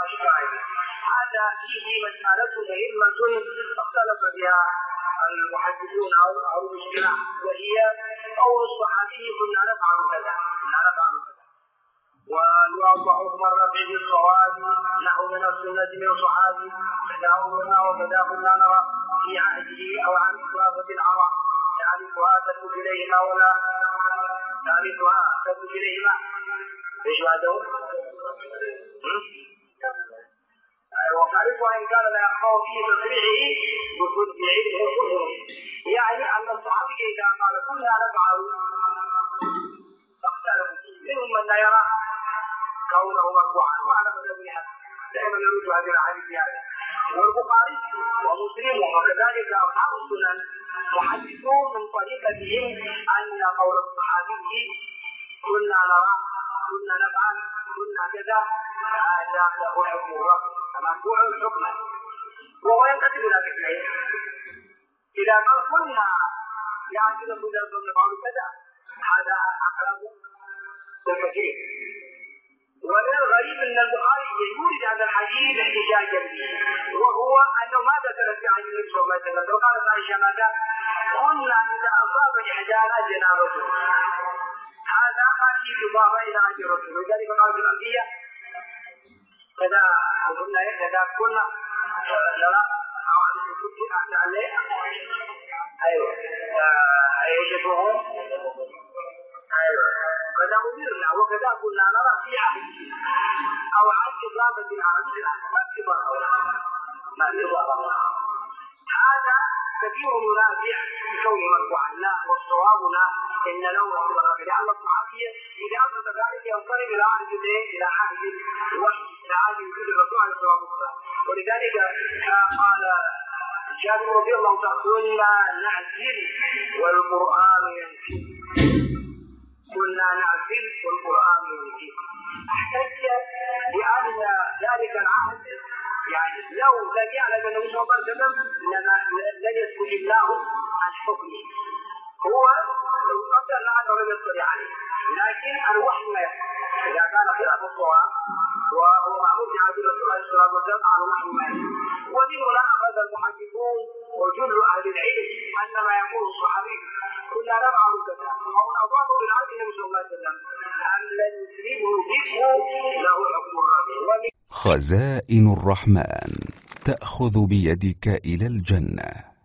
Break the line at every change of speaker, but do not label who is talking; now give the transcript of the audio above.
الشاهد. هذا فيه مسألة مهمة اختلف بها المحدثون أو الاجتماع، وهي قول الصحابي كنا نفعل كذا ويوضح مرة في الصواب نحو من السنة من صحابي كذا أمرنا وكذا كنا نرى في عهده أو عن إضافة العرى تعرفها تثبت إليهما ولا تعرفها تثبت إليهما ايش بعده؟ وتعرفها إن كان لا يخفى فيه تصريحه بكل بعلمه كله، يعني أن الصحابي إذا قال كنا نفعل اختلفوا فيه، منهم من لا يرى كونه مرفوعا وعلى مذهبها دائما يرد هذه الاحاديث هذه. والبخاري ومسلم وكذلك اصحاب السنن محدثون من طريقتهم ان قول الصحابي كنا نرى كنا نفعل كنا كذا هذا له حكم الرب مرفوع حكما، وهو ينقسم الى قسمين. اذا قال كنا يعني كنا نفعل كذا هذا اقرب بالكثير. ومن الغريب ان البخاري يورد هذا الحديث احتجاجا به، وهو انه ما ذكر في حديث النبي صلى الله عليه وسلم وقالت عائشه ماذا؟ كنا اذا اصاب احدانا جنابته. هذا ما في اضافه الى هذه الرسول، ولذلك قالت الانبياء كذا وكنا كذا كنا نرى ايوه يشبهون ايوه كذا أمرنا وكذا كنا نرى في عهده أو عن إضافة العربي ما إضافة. هذا كثير منازع بكون مرفوعا لا، والصواب لا إن له اعتبار، لأن الصحابي إذا أثبت ذلك ينقلب إلى عهد الوحي إلى عهد وجود الرسول عليه الصلاة والسلام. ولذلك قال جابر رضي الله عنه كنا نعزل والقرآن ينزل، كنا نعزل والقرآن ينزل. احتج بأن ذلك العهد يعني لو لم يعلم النبي صلى الله عليه وسلم لن يسكت الله عن حكمه، هو قدر عنه لم يطلع عليه، لكن الوحي ما يحكم. إذا كان خلاف الصواب وهو معمول في عهد الرسول عليه الصلاة والسلام على الوحي ما يحكم. ومن هنا أخذ المحدثون وجل أهل العلم أن ما يقول الصحابي كنا نفعل كذا وهو أضاف بالعهد النبي صلى الله عليه وسلم أن لن يسلمه ذكره له حكم الربيع.
خزائن الرحمن تأخذ بيدك إلى الجنة.